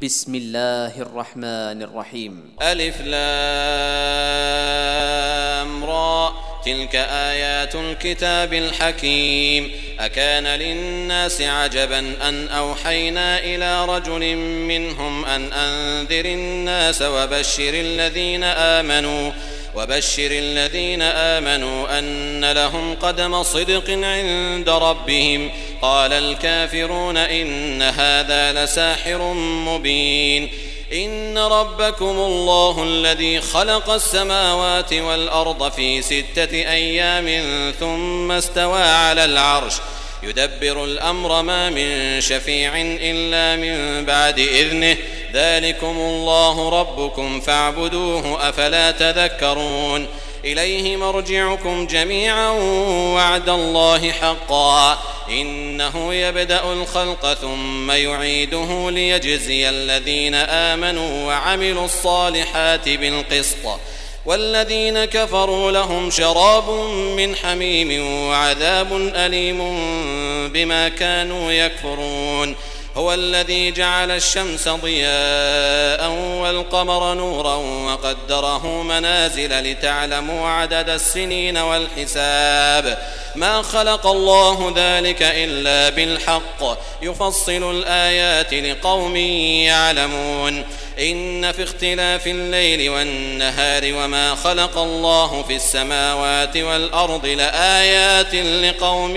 بسم الله الرحمن الرحيم. ألف لام را تلك آيات الكتاب الحكيم. أكان للناس عجبا أن أوحينا إلى رجل منهم أن أنذر الناس وبشر الذين آمنوا أن لهم قدم صدق عند ربهم. قال الكافرون إن هذا لساحر مبين. إن ربكم الله الذي خلق السماوات والأرض في 6 أيام ثم استوى على العرش يدبر الأمر ما من شفيع إلا من بعد إذنه. ذلكم الله ربكم فاعبدوه أفلا تذكرون. إليه مرجعكم جميعا وعد الله حقا إنه يبدأ الخلق ثم يعيده ليجزي الذين آمنوا وعملوا الصالحات بالقسط والذين كفروا لهم شراب من حميم وعذاب أليم بما كانوا يكفرون. هو الذي جعل الشمس ضياء والقمر نورا وقدره منازل لتعلموا عدد السنين والحساب. ما خلق الله ذلك إلا بالحق يفصل الآيات لقوم يعلمون. إن في اختلاف الليل والنهار وما خلق الله في السماوات والأرض لآيات لقوم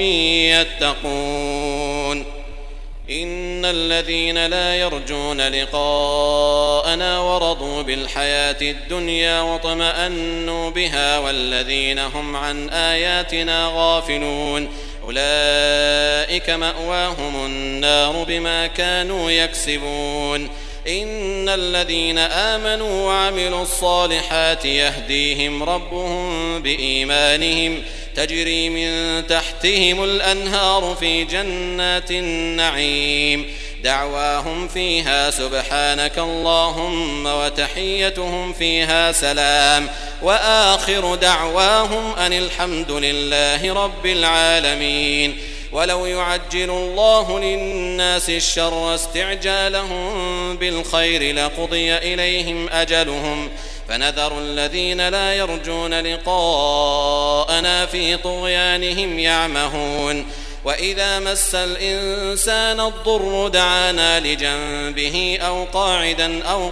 يتقون. إن الذين لا يرجون لقاءنا ورضوا بالحياة الدنيا واطمأنوا بها والذين هم عن آياتنا غافلون أولئك مأواهم النار بما كانوا يكسبون. إن الذين آمنوا وعملوا الصالحات يهديهم ربهم بإيمانهم تجري من تحتهم الأنهار في جنات النعيم. دعواهم فيها سبحانك اللهم وتحيتهم فيها سلام وآخر دعواهم أن الحمد لله رب العالمين. ولو يعجل الله للناس الشر استعجالهم بالخير لقضي إليهم أجلهم فنذر الذين لا يرجون لقاءنا في طغيانهم يعمهون. وإذا مس الإنسان الضر دعانا لجنبه أو قاعدا أو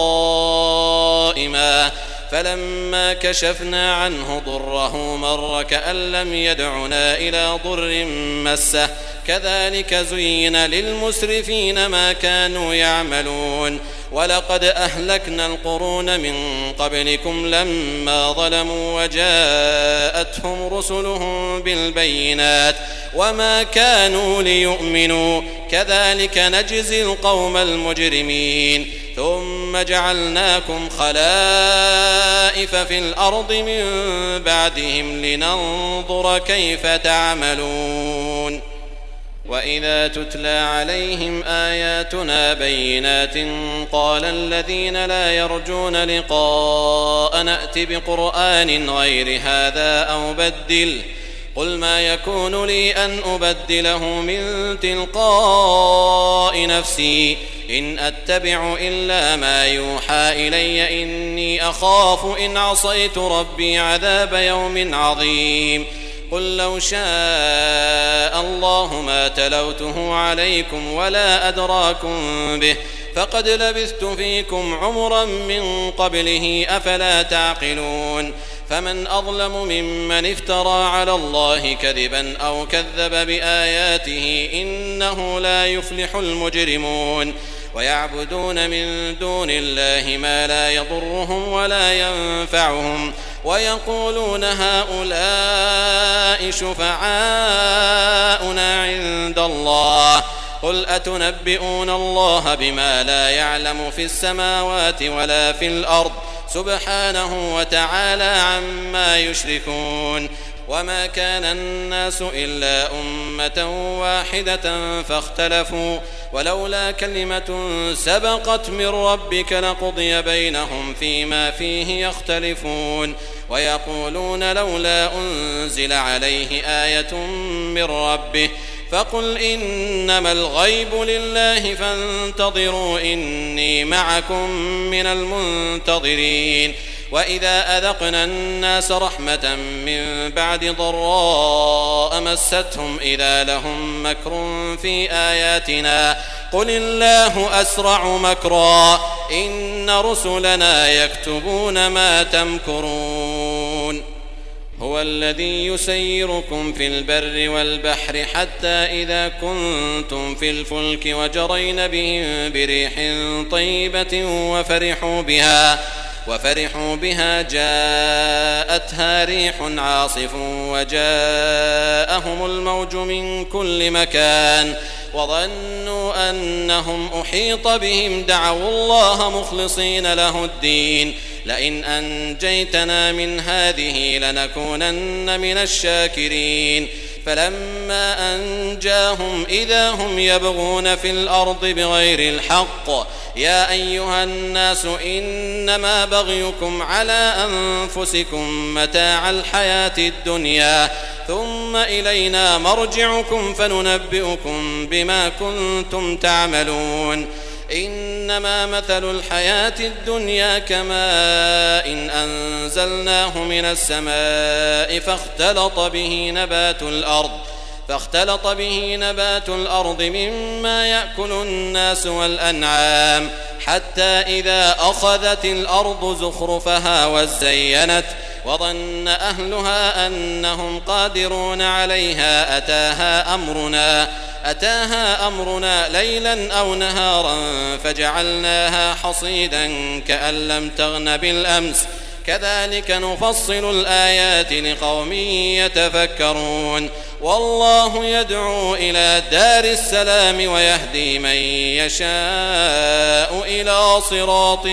قائما فلما كشفنا عنه ضره مر كأن لم يدعنا إلى ضر مسه كذلك زين للمسرفين ما كانوا يعملون. ولقد أهلكنا القرون من قبلكم لما ظلموا وجاءتهم رسلهم بالبينات وما كانوا ليؤمنوا كذلك نجزي القوم المجرمين. ثم جعلناكم خلائف في الأرض من بعدهم لننظر كيف تعملون. وإذا تتلى عليهم آياتنا بينات قال الذين لا يرجون لقاء نأت بقرآن غير هذا أو بدل قل ما يكون لي أن أبدله من تلقاء نفسي إن أتبع إلا ما يوحى إلي إني أخاف إن عصيت ربي عذاب يوم عظيم. قل لو شاء الله ما تلوته عليكم ولا أدراكم به فقد لبثت فيكم عمرا من قبله أفلا تعقلون. فمن أظلم ممن افترى على الله كذبا أو كذب بآياته إنه لا يفلح المجرمون. ويعبدون من دون الله ما لا يضرهم ولا ينفعهم ويقولون هؤلاء شفعاؤنا عند الله قل أتنبئون الله بما لا يعلم في السماوات ولا في الأرض سبحانه وتعالى عما يشركون. وما كان الناس إلا أمة واحدة فاختلفوا ولولا كلمة سبقت من ربك لقضي بينهم فيما فيه يختلفون. ويقولون لولا أنزل عليه آية من ربه فقل إنما الغيب لله فانتظروا إني معكم من المنتظرين. وإذا أذقنا الناس رحمة من بعد ضراء مستهم إذا لهم مكر في آياتنا قل الله أسرع مكرا إن رسلنا يكتبون ما تمكرون. هو الذي يسيركم في البر والبحر حتى إذا كنتم في الفلك وجرين بهم بريح طيبة وفرحوا بها جاءتها ريح عاصف وجاءهم الموج من كل مكان وظنوا أنهم أحيط بهم دعوا الله مخلصين له الدين لئن أنجيتنا من هذه لنكونن من الشاكرين. فلما أنجاهم إذا هم يبغون في الأرض بغير الحق يا أيها الناس إنما بغيكم على أنفسكم متاع الحياة الدنيا ثم إلينا مرجعكم فننبئكم بما كنتم تعملون. إنما مثل الحياة الدنيا كماء إن أنزلناه من السماء فاختلط به نبات الأرض مما يأكل الناس والأنعام حتى إذا أخذت الأرض زخرفها وزينت وظن أهلها أنهم قادرون عليها أتاها أمرنا ليلا أو نهارا فجعلناها حصيدا كأن لم تغن بالأمس كذلك نفصل الآيات لقوم يتفكرون. والله يدعو إلى دار السلام ويهدي من يشاء إلى صراط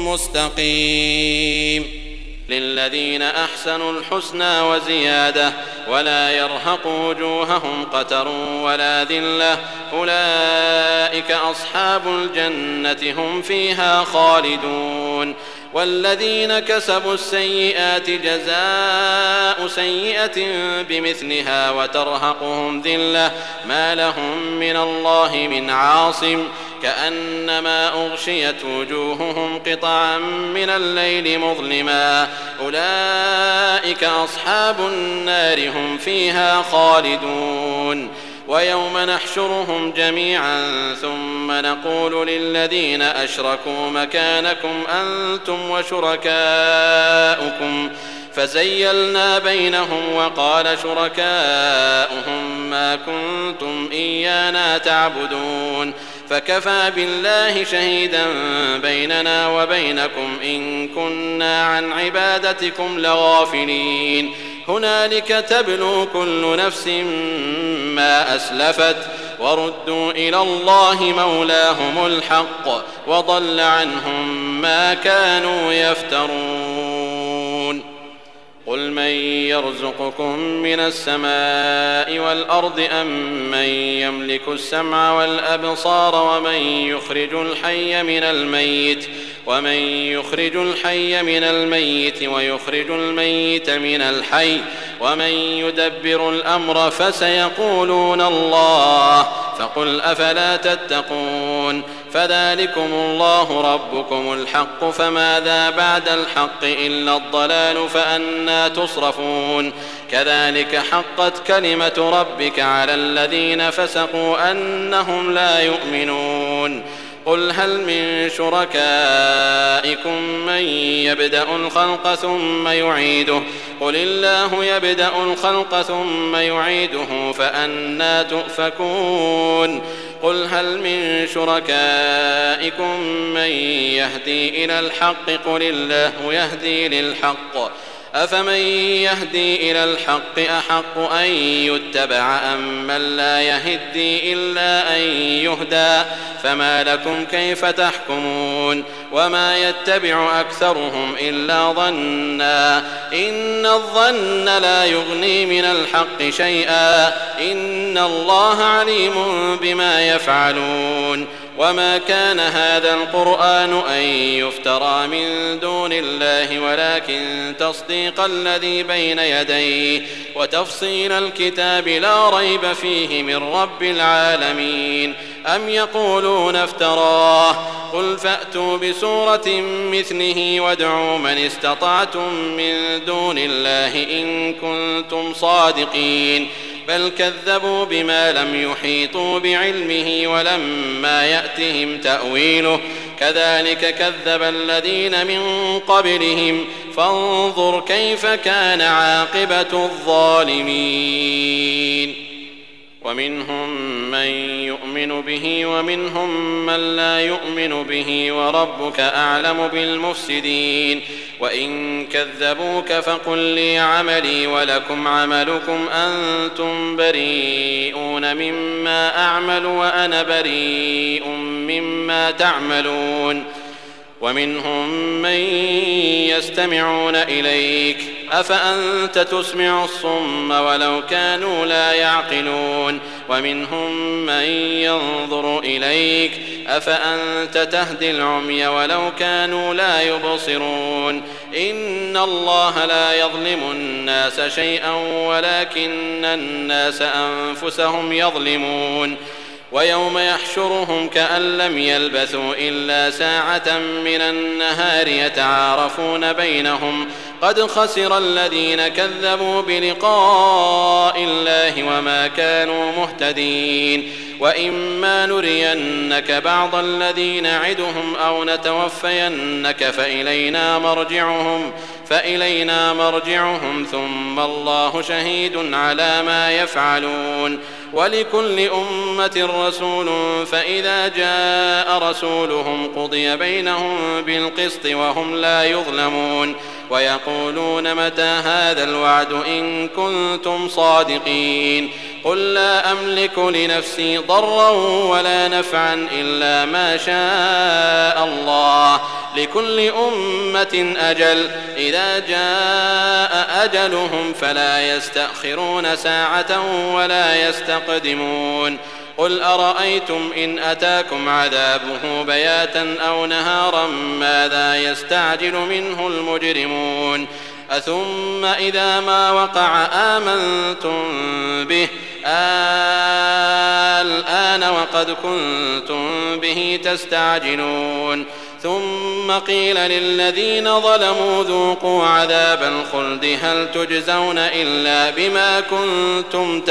مستقيم. للذين أحسنوا الحسنى وزيادة ولا يرهق وجوههم قتر ولا ذلة أولئك أصحاب الجنة هم فيها خالدون. والذين كسبوا السيئات جزاء سيئة بمثلها وترهقهم ذلة ما لهم من الله من عاصم كأنما أغشيت وجوههم قطعا من الليل مظلما أولئك أصحاب النار هم فيها خالدون. ويوم نحشرهم جميعا ثم نقول للذين أشركوا مكانكم أنتم وشركاؤكم فزيلنا بينهم وقال شركاؤهم ما كنتم إيانا تعبدون فكفى بالله شهيدا بيننا وبينكم إن كنا عن عبادتكم لغافلين. هنالك تبلو كل نفس ما أسلفت وردوا إلى الله مولاهم الحق وضل عنهم ما كانوا يفترون. قل من يرزقكم من السماء والأرض أم من يملك السمع والأبصار ومن يخرج الحي من الميت ويخرج الميت من الحي ومن يدبر الأمر فسيقولون الله فقل أفلا تتقون. فذلكم الله ربكم الحق فماذا بعد الحق إلا الضلال فأنى تصرفون. كذلك حقت كلمة ربك على الذين فسقوا أنهم لا يؤمنون. قل هل من شركائكم من يبدأ الخلق ثم يعيده قل الله يبدأ الخلق ثم يعيده فأنى تؤفكون. قل هل من شركائكم من يهدي إلى الحق قل الله يهدي للحق أفمن يهدي إلى الحق أحق أن يتبع أم من لا يهدي إلا أن يهدى فما لكم كيف تحكمون. وما يتبع أكثرهم إلا ظنا إن الظن لا يغني من الحق شيئا إن الله عليم بما يفعلون. وما كان هذا القرآن أن يفترى من دون الله ولكن تصديق الذي بين يديه وتفصيل الكتاب لا ريب فيه من رب العالمين. أم يقولون افتراه قل فأتوا بسورة مثله وادعوا من استطعتم من دون الله إن كنتم صادقين بل كذبوا بما لم يحيطوا بعلمه ولما يأتهم تأويله كذلك كذب الذين من قبلهم فانظر كيف كان عاقبة الظالمين. ومنهم من يؤمن به ومنهم من لا يؤمن به وربك أعلم بالمفسدين. وإن كذبوك فقل لي عملي ولكم عملكم أنتم بريئون مما أعمل وأنا بريء مما تعملون. ومنهم من يستمعون إليك أفأنت تسمع الصم ولو كانوا لا يعقلون. ومنهم من ينظر إليك أفأنت تهدي العمي ولو كانوا لا يبصرون. إن الله لا يظلم الناس شيئا ولكن الناس أنفسهم يظلمون. ويوم يحشرهم كأن لم يلبثوا إلا ساعة من النهار يتعارفون بينهم قد خسر الذين كذبوا بلقاء الله وما كانوا مهتدين. وإما نرينك بعض الذي نعدهم أو نتوفينك فإلينا مرجعهم ثم الله شهيد على ما يفعلون. ولكل أمة رسول فإذا جاء رسولهم قضي بينهم بالقسط وهم لا يظلمون. ويقولون متى هذا الوعد إن كنتم صادقين. قل لا أملك لنفسي ضرا ولا نفعا إلا ما شاء الله لكل أمة أجل إذا جاء أجلهم فلا يستأخرون ساعة ولا يستقدمون. قل أرأيتم إن أتاكم عذابه بياتا أو نهارا ماذا يستعجل منه المجرمون. أثم إذا ما وقع آمنتم به الآن وقد كنتم به تستعجلون. ثم قيل للذين ظلموا ذوقوا عذاب الخلد هل تجزون إلا بما كنتم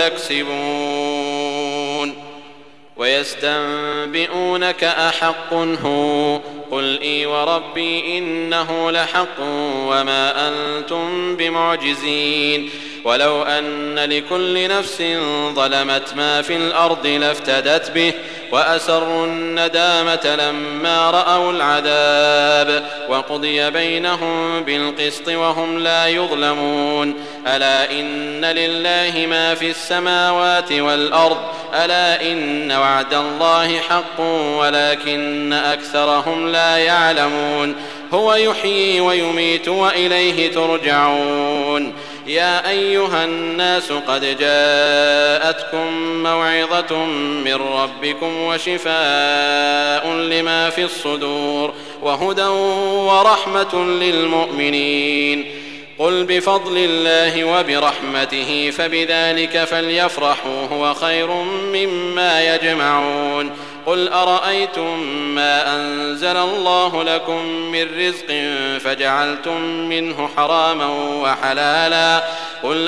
تكسبون. ويستنبئونك أحق هو قل إي وربي إنه لحق وما أنتم بمعجزين. ولو أن لكل نفس ظلمت ما في الأرض لافتدت به وأسروا الندامة لما رأوا العذاب وقضي بينهم بالقسط وهم لا يظلمون. ألا إن لله ما في السماوات والأرض ألا إن وعد الله حق ولكن أكثرهم لا يعلمون. هو يحيي ويميت وإليه ترجعون. يا أيها الناس قد جاءتكم موعظة من ربكم وشفاء لما في الصدور وهدى ورحمة للمؤمنين. قل بفضل الله وبرحمته فبذلك فليفرحوا هو خير مما يجمعون. قل أرأيتم ما أنزل الله لكم من رزق فجعلتم منه حراما وحلالا قل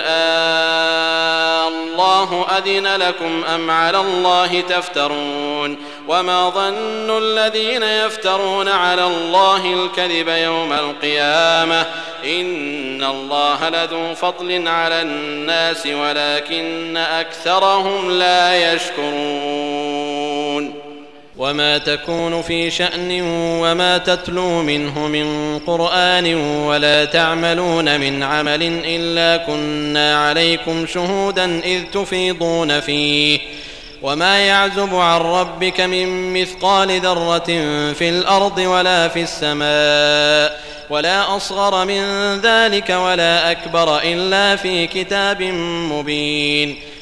الله أذن لكم أم على الله تفترون. وما ظن الذين يفترون على الله الكذب يوم القيامة إن الله لذو فضل على الناس ولكن أكثرهم لا يشكرون. وما تكون في شأن وما تتلو منه من قرآن ولا تعملون من عمل إلا كنا عليكم شهودا إذ تفيضون فيه وما يعزب عن ربك من مثقال ذرة في الأرض ولا في السماء ولا أصغر من ذلك ولا أكبر إلا في كتاب مبين.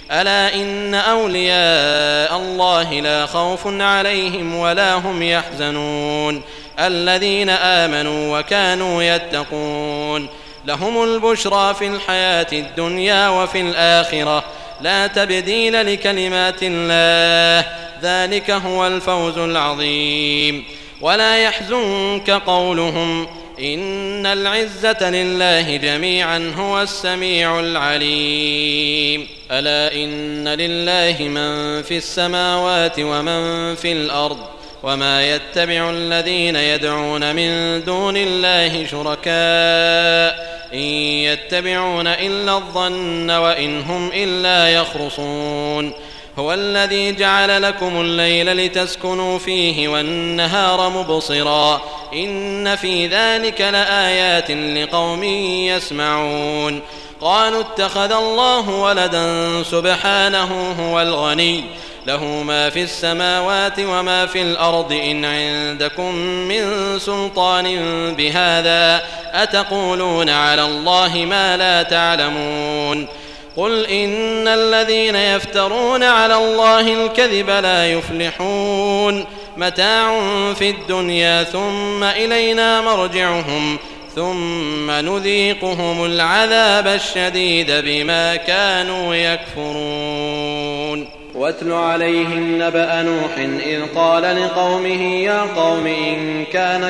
ألا إن أولياء الله لا خوف عليهم ولا هم يحزنون الذين آمنوا وكانوا يتقون لهم البشرى في الحياة الدنيا وفي الآخرة لا تبديل لكلمات الله ذلك هو الفوز العظيم ولا يحزنك قولهم إن العزة لله جميعا هو السميع العليم ألا إن لله من في السماوات ومن في الأرض وما يتبع الذين يدعون من دون الله شركاء إن يتبعون إلا الظن وإن هم إلا يخرصون هو الذي جعل لكم الليل لتسكنوا فيه والنهار مبصرا إن في ذلك لآيات لقوم يسمعون قالوا اتخذ الله ولدا سبحانه هو الغني له ما في السماوات وما في الأرض إن عندكم من سلطان بهذا أتقولون على الله ما لا تعلمون قل إن الذين يفترون على الله الكذب لا يفلحون متاع في الدنيا ثم إلينا مرجعهم ثم نذيقهم العذاب الشديد بما كانوا يكفرون واتل عليهم نبأ نوح إذ قال لقومه يا قوم إن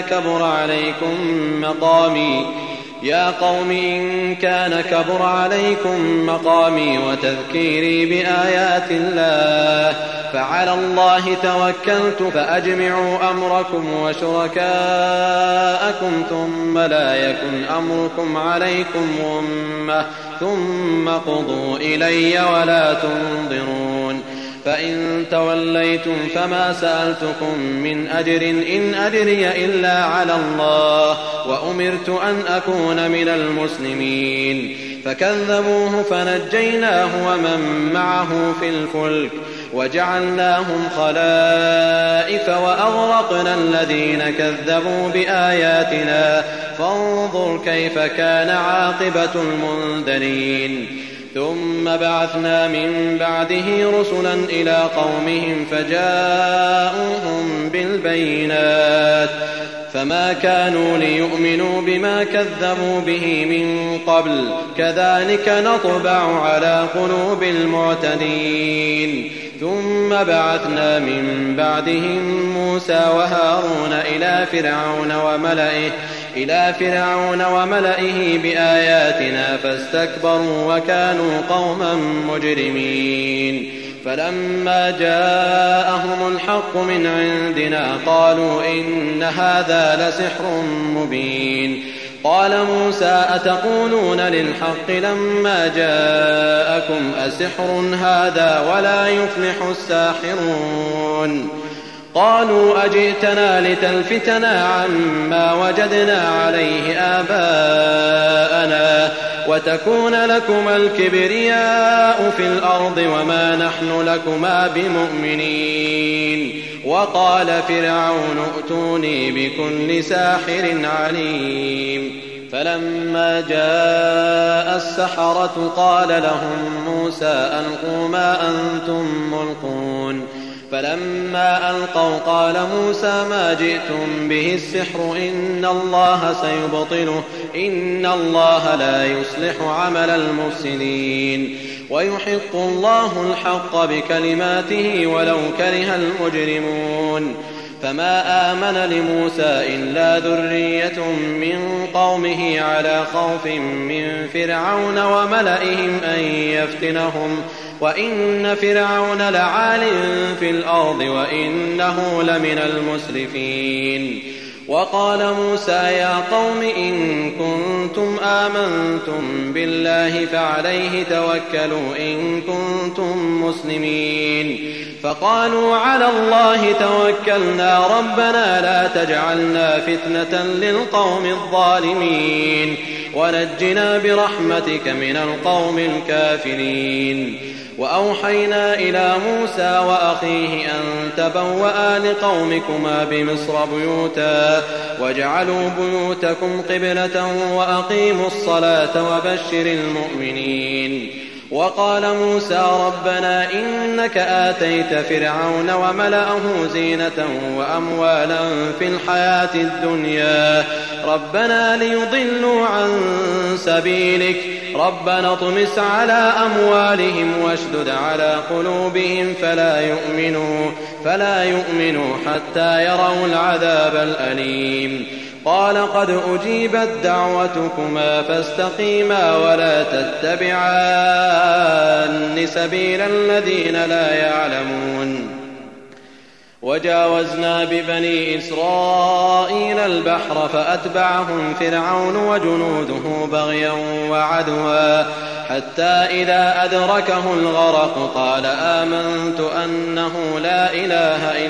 كان كبر عليكم مقامي وتذكيري بآيات الله فعلى الله توكلت فأجمعوا أمركم وشركاءكم ثم لا يكن أمركم عليكم غمة ثم قضوا إلي ولا تنظرون فإن توليتم فما سألتكم من أجر إن أجري إلا على الله وأمرت أن أكون من المسلمين فكذبوه فنجيناه ومن معه في الفلك وجعلناهم خلائف وأغرقنا الذين كذبوا بآياتنا فانظر كيف كان عاقبة المنذرين ثم بعثنا من بعده رسلا إلى قومهم فجاءوهم بالبينات فما كانوا ليؤمنوا بما كذبوا به من قبل كذلك نطبع على قلوب المعتدين ثم بعثنا من بعدهم موسى وهارون إلى فرعون وملئه بآياتنا فاستكبروا وكانوا قوما مجرمين فلما جاءهم الحق من عندنا قالوا إن هذا لسحر مبين قال موسى أتقولون للحق لما جاءكم أسحر هذا ولا يفلح الساحرون قالوا أجئتنا لتلفتنا عما وجدنا عليه آباءنا وتكون لكما الكبرياء في الأرض وما نحن لكما بمؤمنين وقال فرعون ائتوني بكل ساحر عليم فلما جاء السحرة قال لهم موسى ألقوا ما أنتم ملقون فلما ألقوا قال موسى ما جئتم به السحر إن الله سيبطله إن الله لا يصلح عمل المفسدين ويحق الله الحق بكلماته ولو كره المجرمون فما آمن لموسى إلا ذرية من قومه على خوف من فرعون وملئهم أن يفتنهم وإن فرعون لعال في الأرض وإنه لمن المسرفين وقال موسى يا قوم إن كنتم آمنتم بالله فعليه توكلوا إن كنتم مسلمين فقالوا على الله توكلنا ربنا لا تجعلنا فتنة للقوم الظالمين ونجنا برحمتك من القوم الكافرين وأوحينا إلى موسى وأخيه أن تبوأ لقومكما بمصر بيوتا واجعلوا بيوتكم قبلة وأقيموا الصلاة وبشر المؤمنين وقال موسى ربنا إنك آتيت فرعون وملأه زينة وأموالا في الحياة الدنيا ربنا ليضلوا عن سبيلك ربنا اطمس على أموالهم واشدد على قلوبهم فلا يؤمنوا حتى يروا العذاب الأليم قال قد أجيبت دعوتكما فاستقيما ولا تتبعان سبيل الذين لا يعلمون وجاوزنا ببني إسرائيل البحر فأتبعهم فرعون وجنوده بغيا وعدوا حتى إذا أدركه الغرق قال آمنت أنه لا إله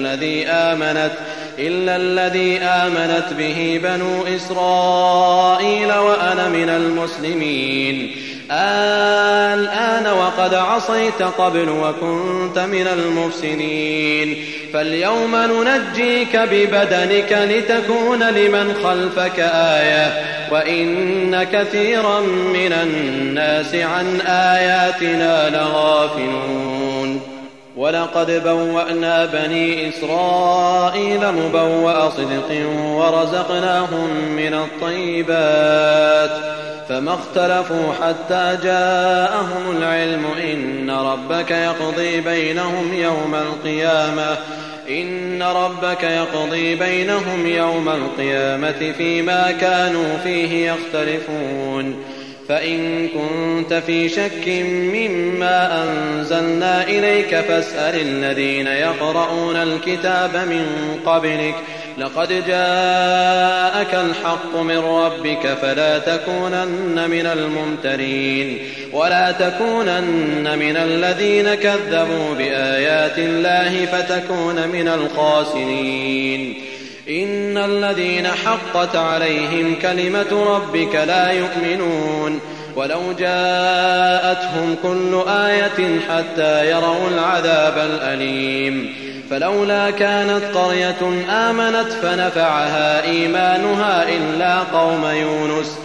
إلا الذي آمنت به بنو إسرائيل وأنا من المسلمين الآن وقد عصيت قبل وكنت من المفسدين فاليوم ننجيك ببدنك لتكون لمن خلفك آية وإن كثيرا من الناس عن آياتنا لغافلون ولقد بوأنا بني إسرائيل مبوأ صدق ورزقناهم من الطيبات فما اختلفوا حتى جاءهم العلم إن ربك يقضي بينهم يوم القيامة فيما كانوا فيه يختلفون فإن كنت في شك مما أنزلنا إليك فاسأل الذين يقرؤون الكتاب من قبلك لقد جاءك الحق من ربك فلا تكونن من الممترين ولا تكونن من الذين كذبوا بآيات الله فتكون من الخاسرين إن الذين حقت عليهم كلمة ربك لا يؤمنون ولو جاءتهم كل آية حتى يروا العذاب الأليم فلولا كانت قرية آمنت فنفعها إيمانها إلا قوم يونس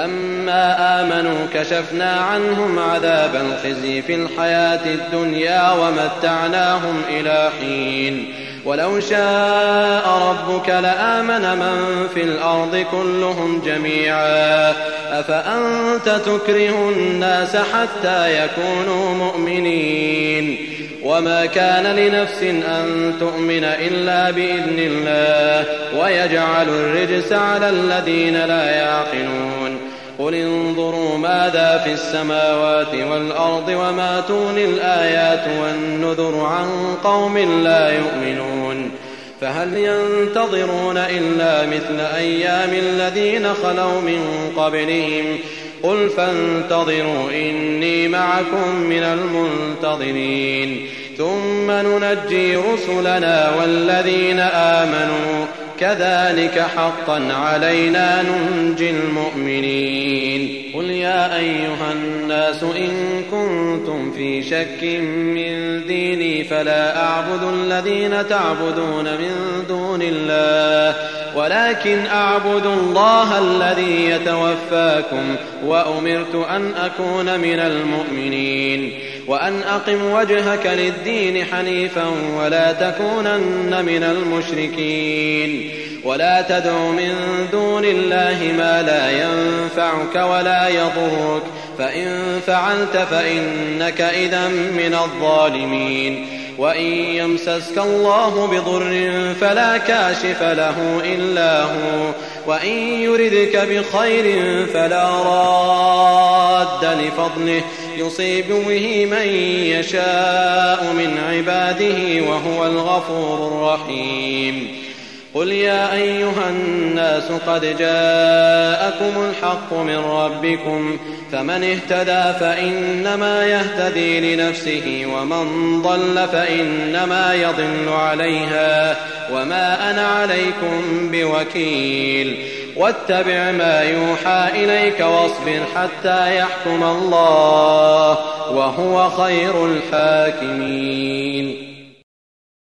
لما آمنوا كشفنا عنهم عذاب الخزي في الحياة الدنيا ومتعناهم إلى حين ولو شاء ربك لآمن من في الأرض كلهم جميعا أفأنت تكره الناس حتى يكونوا مؤمنين وما كان لنفس أن تؤمن إلا بإذن الله ويجعل الرجس على الذين لا يعقلون قل انظروا ماذا في السماوات والأرض وما تغني الآيات والنذر عن قوم لا يؤمنون فهل ينتظرون إلا مثل أيام الذين خلوا من قبلهم قل فانتظروا إني معكم من المنتظرين ثم ننجي رسلنا والذين آمنوا كذلك حقا علينا ننجي المؤمنين قل يا أيها الناس إن كنتم في شك من ديني فلا أعبد الذين تعبدون من دون الله ولكن أعبد الله الذي يتوفاكم وأمرت أن أكون من المؤمنين وأن أقم وجهك للدين حنيفا ولا تكونن من المشركين ولا تدع من دون الله ما لا ينفعك ولا يضرك فإن فعلت فإنك إذا من الظالمين وإن يمسسك الله بضر فلا كاشف له إلا هو وإن يردك بخير فلا راد لفضله يصيب به من يشاء من عباده وهو الغفور الرحيم قل يا أيها الناس قد جاءكم الحق من ربكم فمن اهتدى فإنما يهتدي لنفسه ومن ضل فإنما يضل عليها وما أنا عليكم بوكيل واتبع ما يوحى إليك واصبر حتى يحكم الله وهو خير الحاكمين